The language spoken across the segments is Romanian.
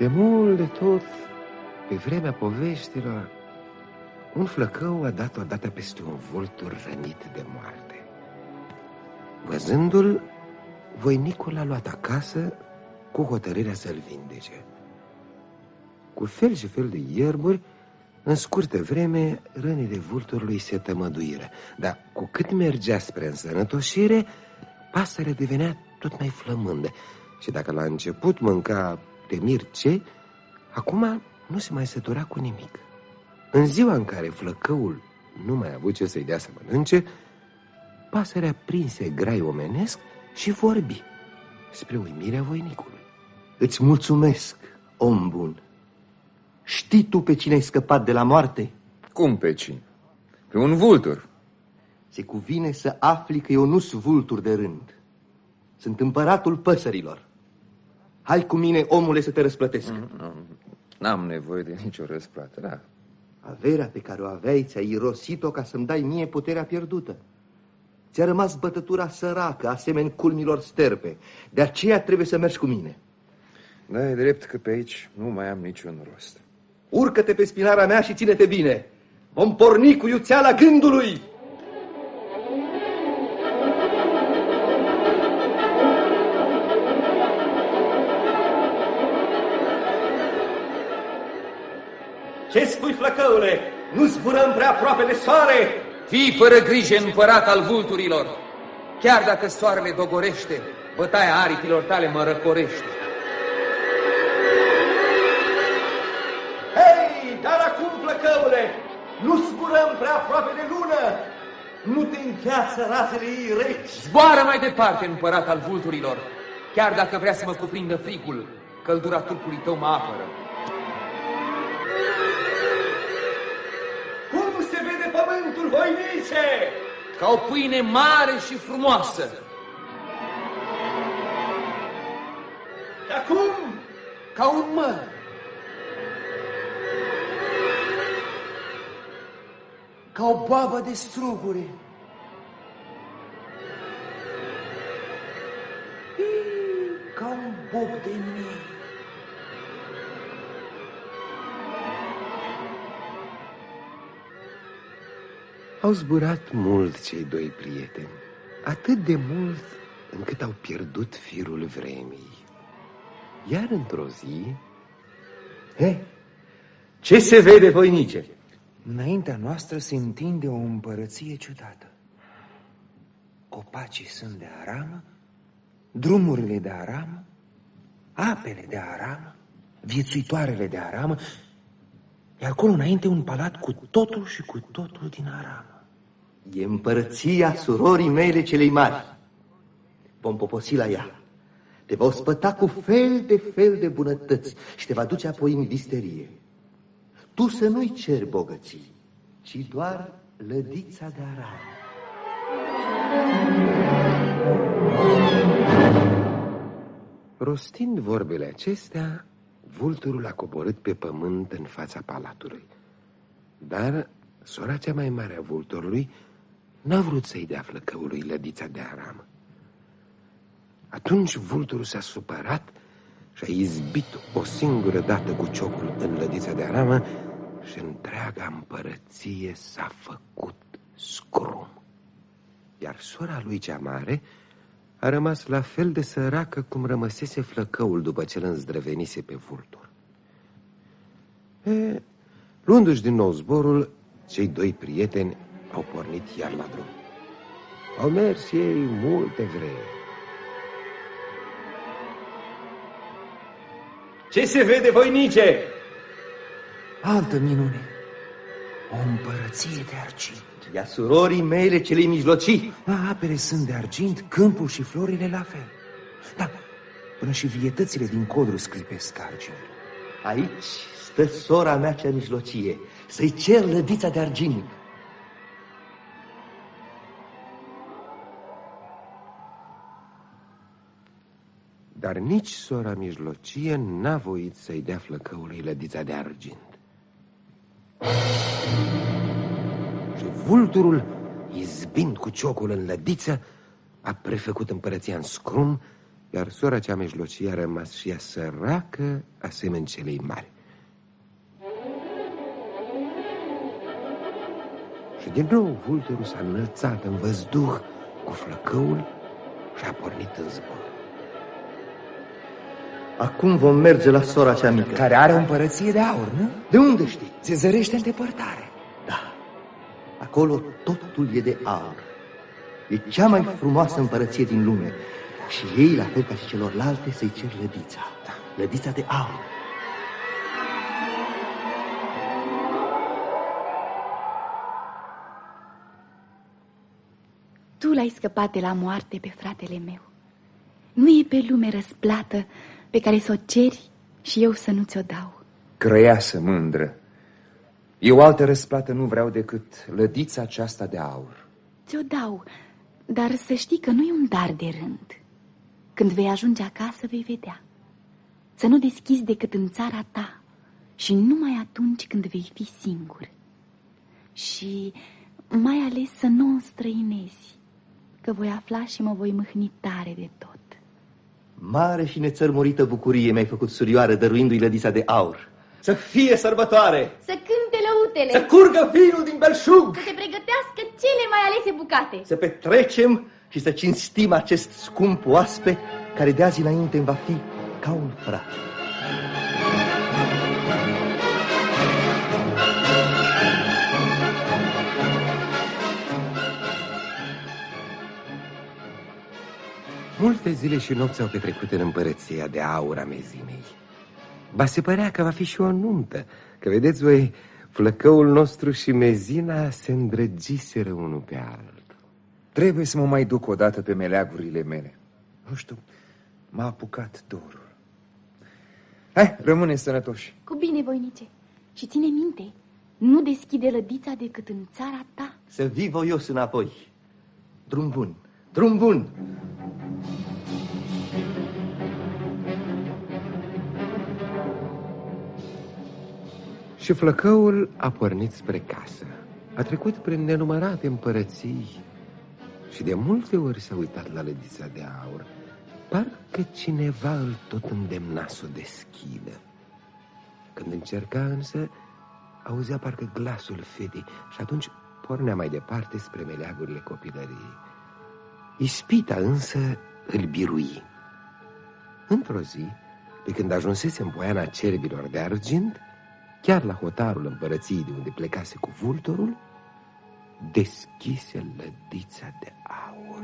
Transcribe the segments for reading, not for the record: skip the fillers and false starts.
mult de tot, pe vremea poveștilor, un flăcău a dat odată peste un vultur rănit de moarte. Văzându-l, voinicul l-a luat acasă cu hotărârea să-l vindece. Cu fel și fel de ierburi, în scurtă vreme, rănile vulturului se tămăduiră, dar cu cât mergea spre însănătoșire, pasărea devenea tot mai flămândă și dacă la început mânca de mirce, acum nu se mai sătura cu nimic. În ziua în care flăcăul nu mai a avut ce să-i dea să mănânce, pasărea prinse grai omenesc și vorbi, spre uimirea voinicului. Îți mulțumesc, om bun. Știi tu pe cine ai scăpat de la moarte? Cum pe cine? Pe un vultur. Se cuvine să afli că eu nu-s vultur de rând. Sunt împăratul păsărilor. Hai cu mine, omule, să te răsplătesc. N-am nevoie de nicio răsplată, da. Averea pe care o aveai, ți-ai irosit-o ca să-mi dai mie puterea pierdută. Ți-a rămas bătătura săracă, asemeni culmilor sterpe. De aceea trebuie să mergi cu mine. Da, e drept că pe aici nu mai am niciun rost. Urcă-te pe spinarea mea și ține-te bine. Vom porni cu iuțeala gândului. Ce spui, flăcăule? Nu zburăm prea aproape de soare? Fii fără grijă, împărat al vulturilor. Chiar dacă soarele dogorește, bătaia aripilor tale mă răcorește. Hei, dar acum, flăcăule, nu zburăm prea aproape de lună. Nu te încheață razele ei reci. Zboară mai departe, împărat al vulturilor. Chiar dacă vrea să mă cuprindă frigul, căldura trupului tău mă apără. Cum se vede pământul, voinice? Ca o pâine mare și frumoasă. Și acum? Ca un măr. Ca o boabă de struguri. Ca un bob de miere. Au zburat mult cei doi prieteni, atât de mult încât au pierdut firul vremii. Iar într-o zi... Ce se vede, voinice? Înaintea noastră se întinde o împărăție ciudată. Copacii sunt de aramă, drumurile de aramă, apele de aramă, viețuitoarele de aramă, iar acolo înainte un palat cu totul și cu totul din aramă. E împărăția surorii mele celei mari. Vom poposi la ea. Te va ospăta cu fel de bunătăți și te va duce apoi în visterie. Tu să nu-i ceri bogății, ci doar lădița de aramă. Rostind vorbele acestea, vulturul a coborât pe pământ în fața palatului. Dar sora cea mai mare a vulturului n-a vrut să-i dea flăcăului lădița de aramă. Atunci vulturul s-a supărat și a izbit o singură dată cu ciocul în lădița de aramă și întreaga împărăție s-a făcut scrum. Iar sora lui cea mare a rămas la fel de săracă cum rămăsese flăcăul după ce îl îndrăvenise pe vultur. Luându-și din nou zborul, cei doi prieteni au pornit iar la drum. Au mers ei multe vreme. Ce se vede, voinice? Altă minune. O împărăție de argint. Ia surorii mele celei mijlocii. Apele sunt de argint, câmpul și florile la fel. Da, până și vietățile din codru sclipesc argint. Aici stă sora mea cea mijlocie. Să-i cer lădița de argint. Dar nici sora mijlocie n-a voit să-i dea flăcăului lădița de argint. Și vulturul, izbind cu ciocul în lădiță, a prefăcut împărăția în scrum iar sora cea mijlocie a rămas și ea săracă, asemeni celei mari. Și din nou vulturul s-a înălțat în văzduh cu flăcăul și a pornit în zbor. Acum vom merge la sora cea mică. Care are o împărăție de aur, nu? De unde știi? Se zărește în depărtare. Da, acolo totul e de aur. E cea mai frumoasă împărăție din lume. Și ei, la fel ca și celorlalte, să-i cer lădița. Lădița de aur. Tu l-ai scăpat de la moarte pe fratele meu. Nu e pe lume răsplată pe care să o ceri și eu să nu ți-o dau. Crăiasă mândră. Eu altă răsplată nu vreau decât lădița aceasta de aur. Ți-o dau, dar să știi că nu e un dar de rând. Când vei ajunge acasă, vei vedea. Să nu deschizi decât în țara ta și numai atunci când vei fi singur. Și mai ales să nu o înstrăinezi, că voi afla și mă voi mâhni tare de tot. Mare și nețărmurită bucurie mi-ai făcut, surioară, dăruindu-i lădița de aur. Să fie sărbătoare! Să cânte lăutele! Să curgă vinul din belșug! Să se pregătească cele mai alese bucate! Să petrecem și să cinstim acest scump oaspe care de azi înainte îmi va fi ca un frate. Multe zile și nopți au petrecut în împărăția de aur a Mezinei. Ba se părea că va fi și o nuntă, că vedeți voi, flăcăul nostru și Mezina se îndrăgiseră unul pe altul. Trebuie să mă mai duc odată pe meleagurile mele. Nu știu, m-a apucat dorul. Hai, rămâne sănătoși. Cu bine, voinice. Și ține minte, nu deschide lădița decât în țara ta. Să vii voios înapoi. Drum bun, drum bun! Și flăcăul a pornit spre casă. A trecut prin nenumărate împărății și de multe ori s-a uitat la lădița de aur. Parcă cineva îl tot îndemna să o deschidă. Când încerca însă, auzea parcă glasul fetei și atunci pornea mai departe spre meleagurile copilăriei. Ispita însă îl birui. Într-o zi, pe când ajunsese în poiana cerbilor de argint, chiar la hotarul împărăției de unde plecase cu vulturul, deschise lădița de aur.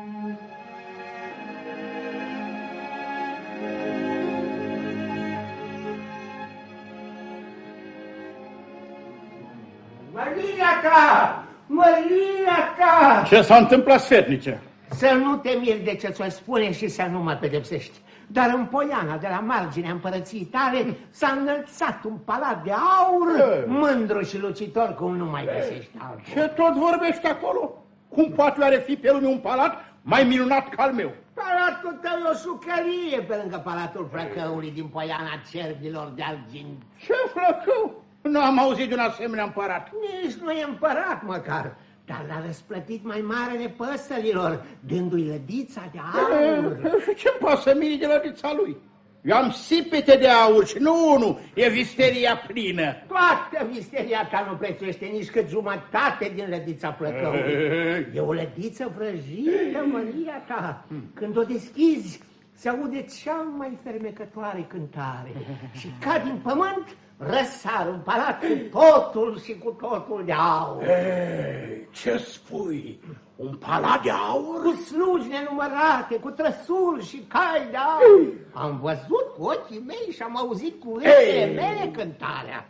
Măria-ta! Măria-ta! Ce s-a întâmplat, sfetnice? Să nu te miri de ce ți-o spune și să nu mă pedepsești. Dar în poiana de la marginea împărăției tale s-a înălțat un palat de aur, mândru și lucitor cum nu mai găsești altul. Ce tot vorbești acolo? Cum poate oare fi pe lume un palat mai minunat ca al meu? Palatul tău e o sucărie pe lângă palatul flăcăului din poiana cerbilor de argint. Ce flăcău? Nu am auzit de un asemenea împărat. Nici nu e împărat măcar, dar l-a răsplătit mai marele păsărilor, dându-i lădița de aur. Ce-mi pasă mie de lădița lui? Eu am sipete de aur și nu unul, e visteria plină. Toată visteria ta nu prețuiește nici cât jumătate din lădița flăcăului. E o lădiță vrăjită, Măria ta. Când o deschizi, se aude cea mai fermecătoare cântare și ca din pământ răsar un palat cu totul și cu totul de aur. Ce spui? Un palat de aur? Cu slugi nenumărate, cu trăsuri și cai de aur. Am văzut cu ochii mei și am auzit cu urechile mele cântarea.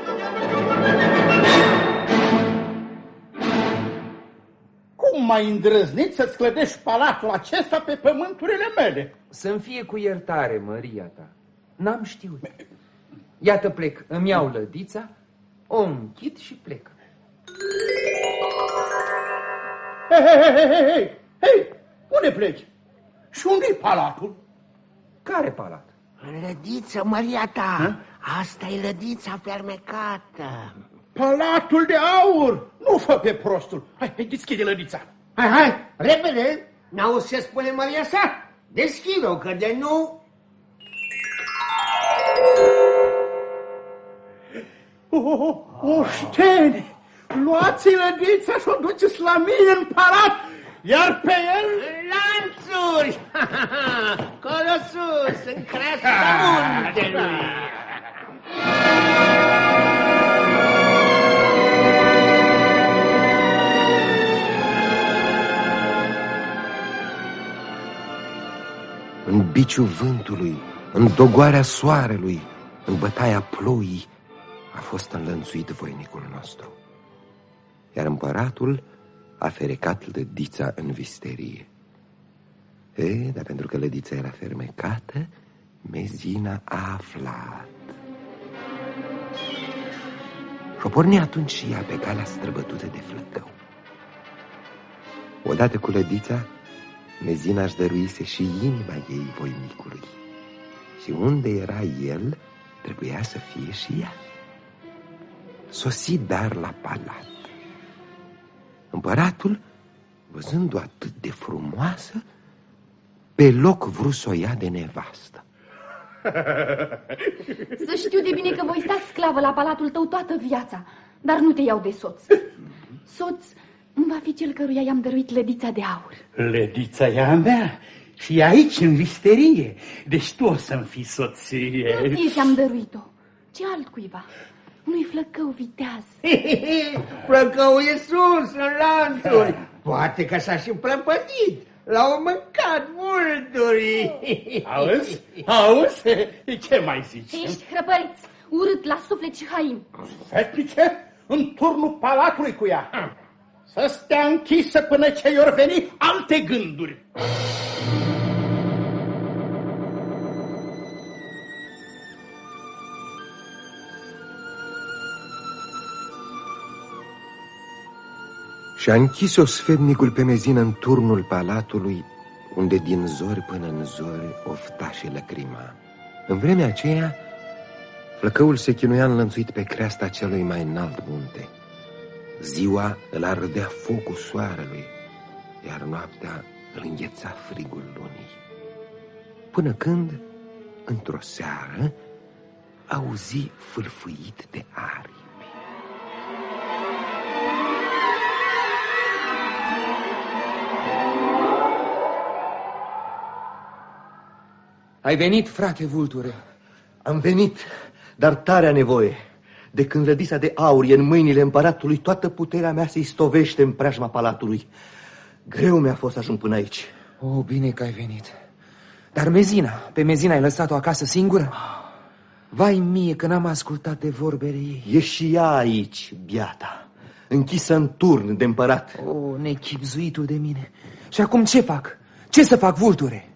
Cum m-ai îndrăznit să-ți clădești palatul acesta pe pământurile mele? Să-mi fie cu iertare, Măria ta. N-am știut. Iată plec, îmi iau lădița, o închid și plec. Hei, unde pleci? Și unde-i palatul? Care palat? Lădiță, Măria ta, asta e lădița fermecată. Palatul de aur! Nu fă pe prostul! Hai, deschide lădița! Hai, repede! N-auzi ce spune Măria sa? Deschid-o, că de nu... Oșteni, luați lădița și o duceți la mine în palat, iar pe el... Lanțuri! Colo sus, în creasța muntelui! În biciul vântului, în dogoarea soarelui, în bătaia ploii, a fost înlănțuit voinicul nostru. Iar împăratul a ferecat lădița în visterie. Dar pentru că lădița era fermecată, Mezina a aflat. Și-o porni atunci și ea pe calea străbătută de Flăcău. Odată cu lădița, Mezina își dăruise și inima ei voinicului. Și unde era el, trebuia să fie și ea. Sosi dar la palat. Împăratul, văzând-o atât de frumoasă, pe loc vrut să o ia de nevastă. Să știu de bine că voi sta sclavă la palatul tău toată viața, dar nu te iau de soț. Soț va fi cel căruia i-am dăruit lădița de aur. Lădița e a mea și e aici, în visterie, deci tu o să-mi fii soție. Nu ție ți-am dăruit-o, ci altcuiva. Nu-i Flăcău viteaz. Flăcău e sus, în lanțuri. Poate că s-a și prăpădit. L-au mâncat vulturii. Auzi? Auzi? Ce mai zici? Ești hrăpăriț, urât la suflet și hain. Sfetnice, în turnul palatului cu ea. Să stea închisă până ce i-or veni alte gânduri. Și-a închis-o sfetnicul pe Mezină în turnul palatului, unde din zori până în zori ofta și lăcrima. În vremea aceea, Flăcăul se chinuia înlănțuit pe creasta celui mai înalt munte. Ziua îl ardea focul soarelui, iar noaptea îl îngheța frigul lunii. Până când, într-o seară, auzi fâlfâit de aripi. Ai venit, frate vulture? Am venit, dar tare nevoie. De când lădița de aur e în mâinile împăratului, toată puterea mea se istovește în preajma palatului. Greu mi-a fost să ajung până aici. O, bine că ai venit. Dar Mezina, pe Mezina ai lăsat-o acasă singură? Vai mie că n-am ascultat de vorbele ei. E și ea aici, biata, închisă în turn de împărat. O, nechipzuitul de mine. Și acum ce fac? Ce să fac, vulture?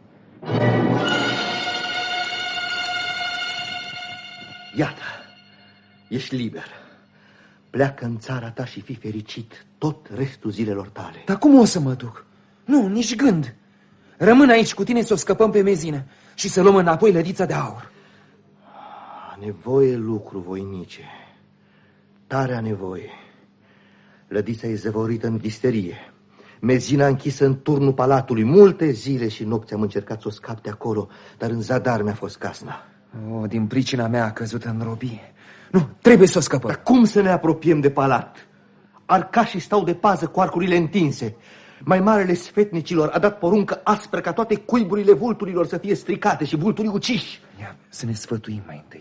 Iată, ești liber. Pleacă în țara ta și fii fericit tot restul zilelor tale. Dar cum o să mă duc? Nu, nici gând. Rămân aici cu tine să o scăpăm pe Mezină și să luăm înapoi lădița de aur. Nevoie lucru, voinice. Tarea nevoie. Lădița e zăvorită în visterie. Mezina închisă în turnul palatului. Multe zile și nopți am încercat să o scap de acolo, dar în zadar mi-a fost casna. O, din pricina mea a căzut în robie. Nu, trebuie să o scăpăm. Dar cum să ne apropiem de palat? Arcașii stau de pază cu arcurile întinse. Mai marele sfetnicilor a dat poruncă aspră ca toate cuiburile vulturilor să fie stricate și vulturii uciși. Ia, să ne sfătuim mai întâi.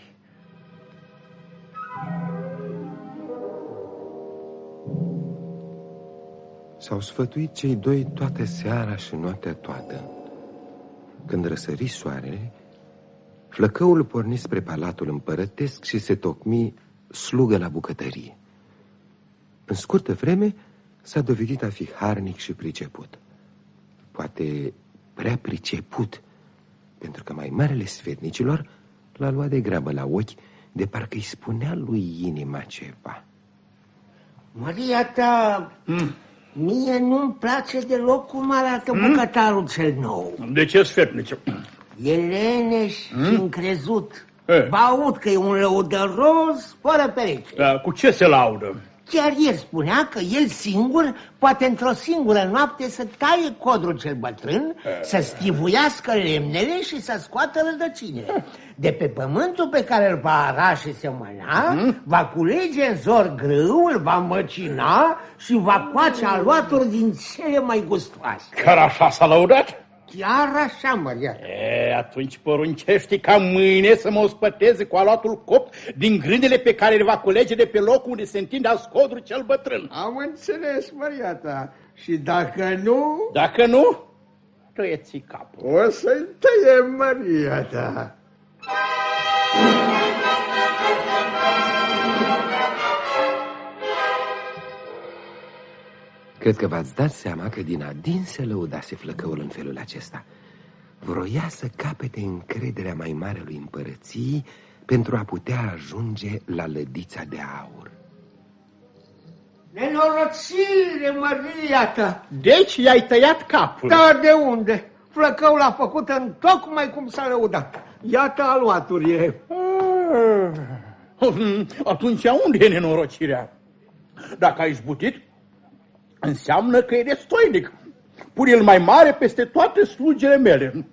S-au sfătuit cei doi toată seara și noaptea toată. Când răsări soarele, Flăcăul porni spre palatul împărătesc și se tocmi slugă la bucătărie. În scurtă vreme s-a dovedit a fi harnic și priceput. Poate prea priceput, pentru că mai marele sfetnicilor l-a luat de grabă la ochi, de parcă îi spunea lui inima ceva. Maria ta, mie nu-mi place deloc cum arată bucătarul cel nou. De ce, sfetnice? E leneș și încrezut. Vă aud că e un lăudăros fără pereche. Da, cu ce se laudă? Chiar ieri spunea că el singur poate într-o singură noapte să taie codrul cel bătrân, să stivuiască lemnele și să scoată rădăcinile. De pe pământul pe care îl va ara și semăna, va culege în zor grâu, îl va măcina și va coace aluaturi din cele mai gustoase. Chiar așa s-a lăudat? Chiar așa, Maria. Atunci poruncește ca mâine să mă ospăteze cu aluatul copt din grâdele pe care le va culege de pe locul unde se întinde ascodrul cel bătrân. Am înțeles, Maria ta. Și dacă nu... Dacă nu, tăieți capul. O să-i tăiem, Maria ta. Cred că v-ați dat seama că din adin se lăudase Flăcăul în felul acesta. Vroia să capete încrederea mai mare lui împărăției pentru a putea ajunge la lădița de aur. Nenorocire, Maria ta! Deci i-ai tăiat capul? Da, de unde? Flăcăul a făcut în tocmai cum s-a lăudat. Iată aluaturile. Atunci unde e nenorocirea? Dacă ai izbutit, înseamnă că e destoinic. Pune-l mai mare peste toate slugile mele.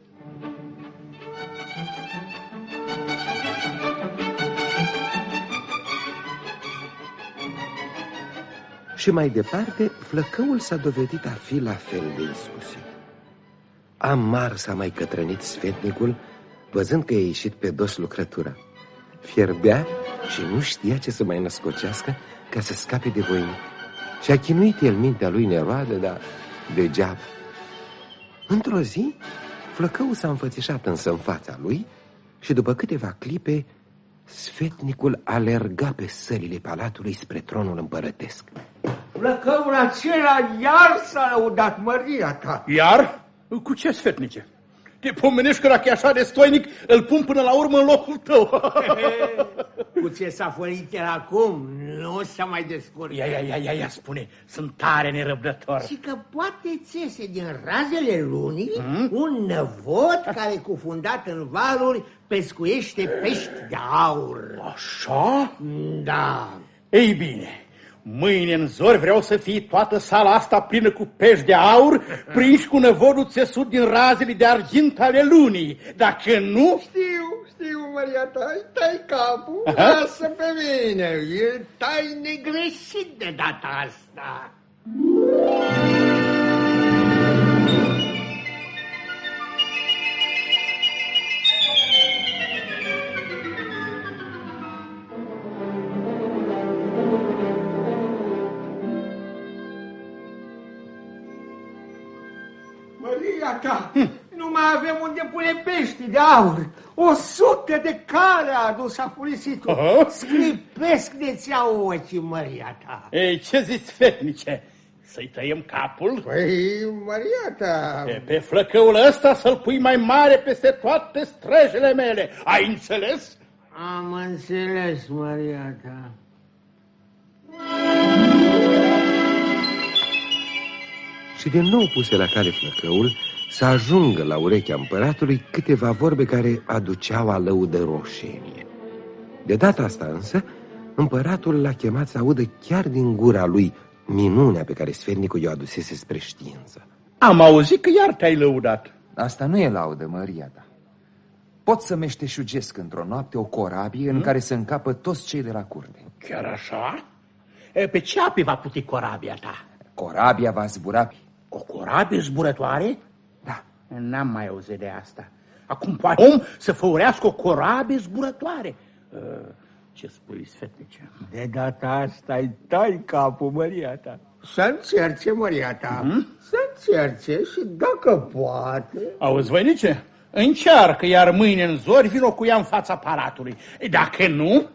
Și mai departe, Flăcăul s-a dovedit a fi la fel de iscusit. Amar s-a mai cătrănit sfetnicul, văzând că a ieșit pe dos lucrătura. Fierbea și nu știa ce să mai născocească ca să scape de voinic. Și-a chinuit el mintea lui neroadă, dar degeaba. Într-o zi, Flăcăul s-a înfățișat însă în fața lui și după câteva clipe, sfetnicul alerga pe sălile palatului spre tronul împărătesc. Flăcăul acela iar s-a lăudat, Maria ta. Iar? Cu ce, sfetnice? Te pomenești că dacă e așa de stoinic, îl pun până la urmă în locul tău. Cu ce s-a fărit el acum, nu s-a mai descurcat. Ia, spune, sunt tare nerăbdător. Și că poate țese din razele lunii un năvod care, cufundat în valuri, pescuiește pești de aur. Așa? Da. Ei bine, mâine în zori vreau să fie toată sala asta plină cu pești de aur, prinși cu năvodul țesut din razele de argint ale lunii. Dacă nu... Știu, Maria ta, îi tai capul, lasă pe mine, îl tai negreșit de data asta. Maria ta, nu mai avem unde pune pești de aur. 100 de care a adus afurisitul. Sclipesc de-ți iau ochii, Maria ta. Ei, ce zici, sfetnice? Să-i tăiem capul? Păi, Maria ta... Pe Flăcăul ăsta să-l pui mai mare peste toate străjele mele. Ai înțeles? Am înțeles, Maria ta. Și din nou puse la cale Flăcăul să ajungă la urechea împăratului câteva vorbe care aduceau alăudă roșenie. De data asta însă, împăratul l-a chemat să audă chiar din gura lui minunea pe care sfetnicul i-o adusese spre știință. Am auzit că iar te-ai lăudat. Asta nu e laudă, Maria ta. Pot să meșteșugesc într-o noapte o corabie în care să încapă toți cei de la curte. Chiar așa? Pe ce ape va putea corabia ta? Corabia va zbura. O corabie zburătoare? Da. N-am mai auzit de asta. Acum poate om să făurească o corabie zburătoare. Ce spui, sfetnice? De data asta îi tai capul, Maria ta. Să încerce, Maria ta. Să încerce și dacă poate... Auzi, voinice? Încearcă, iar mâine în zori vino cu ea în fața palatului. Dacă nu...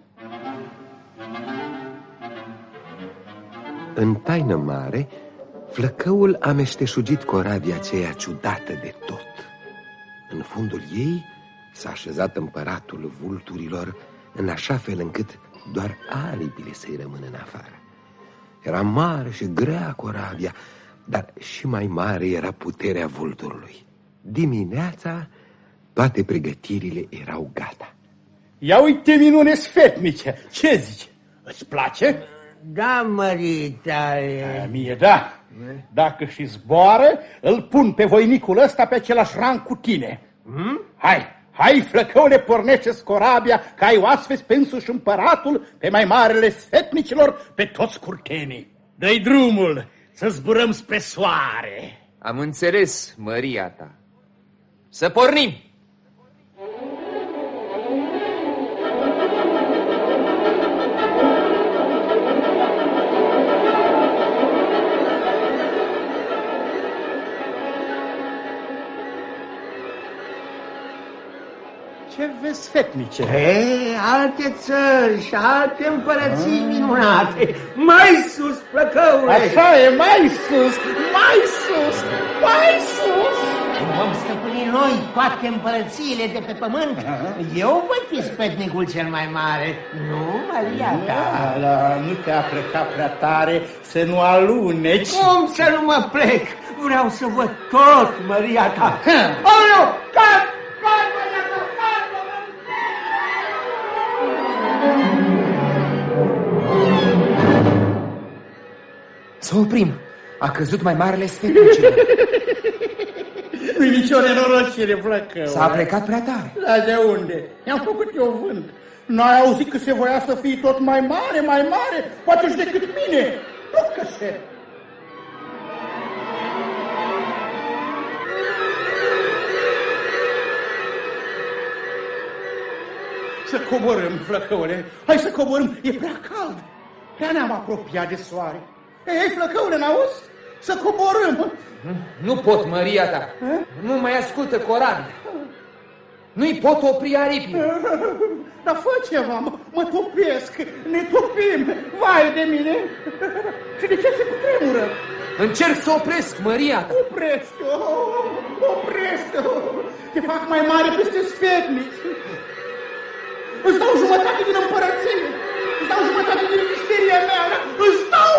În taină mare, Flăcăul a meșteșugit corabia aceea ciudată de tot. În fundul ei s-a așezat împăratul vulturilor în așa fel încât doar aripile să-i rămână în afară. Era mare și grea corabia, dar și mai mare era puterea vulturului. Dimineața toate pregătirile erau gata. Ia uite minune, sfetnice! Ce zici? Îți place? Da, măritale. Mie da. Dacă și zboară, îl pun pe voinicul ăsta pe același rang cu tine. Hai, flăcăule, pornește-ți corabia, că ai oaspeți pe însuși împăratul, pe mai marele setnicilor, pe toți curtenii. Dă-i drumul, să zburăm spre soare. Am înțeles, măria ta. Să pornim! Ce vezi, fetnice? Alte țări și alte împărății minunate. Mai sus, flăcăule! Așa e, mai sus, mai sus, mai sus! Vom stăpâni noi toate împărățiile de pe pământ. Eu voi fi spetnicul cel mai mare, nu, Maria ta? Da, nu te-a plecat prea tare să nu aluneci. Cum să nu mă plec? Vreau să văd tot, Maria ta. Aoleu, cad, Maria ta, cad! Să oprim. A căzut mai marele sfetnicilor. Nu-i nicio nenorocire, flăcău. S-a plecat prea tare. Da, de unde? I-am făcut eu vânt. N-ai auzit că se voia să fii tot mai mare, poate și decât mine. Ducă-se! Să coborâm, flăcăule, hai să coborâm, e prea cald. Prea ne-am apropiat de soare. Ei, flăcăule, n-auzi? Să coborâm. Nu pot, măria ta. Nu mai ascultă corabia. Nu-i pot opri aripii. Dar fă ceva, mă topesc, ne topim, vai de mine. Și de ce se cutremură? Încerc să opresc, măria ta. Oprește-o, te fac mai mare peste sfetnici. Îți dau jumătate din împărăție, îți dau jumătate din misteria mea, îți dau...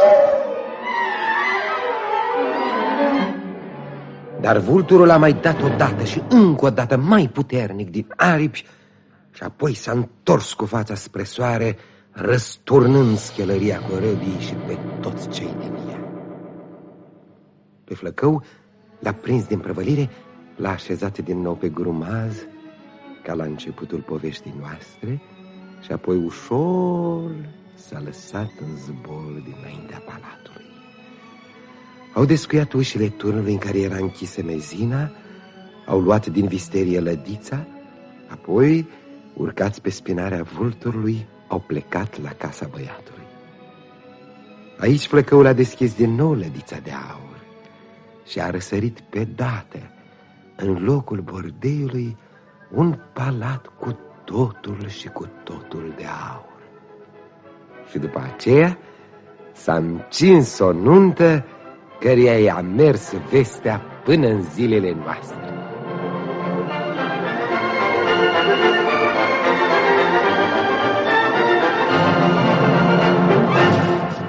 Dar vulturul a mai dat odată și încă o dată mai puternic din aripi și apoi s-a întors cu fața spre soare, răsturnând schelăria corăbii și pe toți cei din ea. Pe flăcău l-a prins din prăvălire, l-a așezat din nou pe grumaz, ca la începutul poveștii noastre, și apoi ușor s-a lăsat în zbor dinaintea palatului. Au descuiat ușile turnului în care era închisă mezina, au luat din visterie lădița, apoi, urcați pe spinarea vulturului, au plecat la casa băiatului. Aici flăcăul a deschis din nou lădița de aur și a răsărit pe dată, în locul bordeiului, un palat cu totul și cu totul de aur. Și după aceea s-a încins o nuntă căreia i-a mers vestea până în zilele noastre.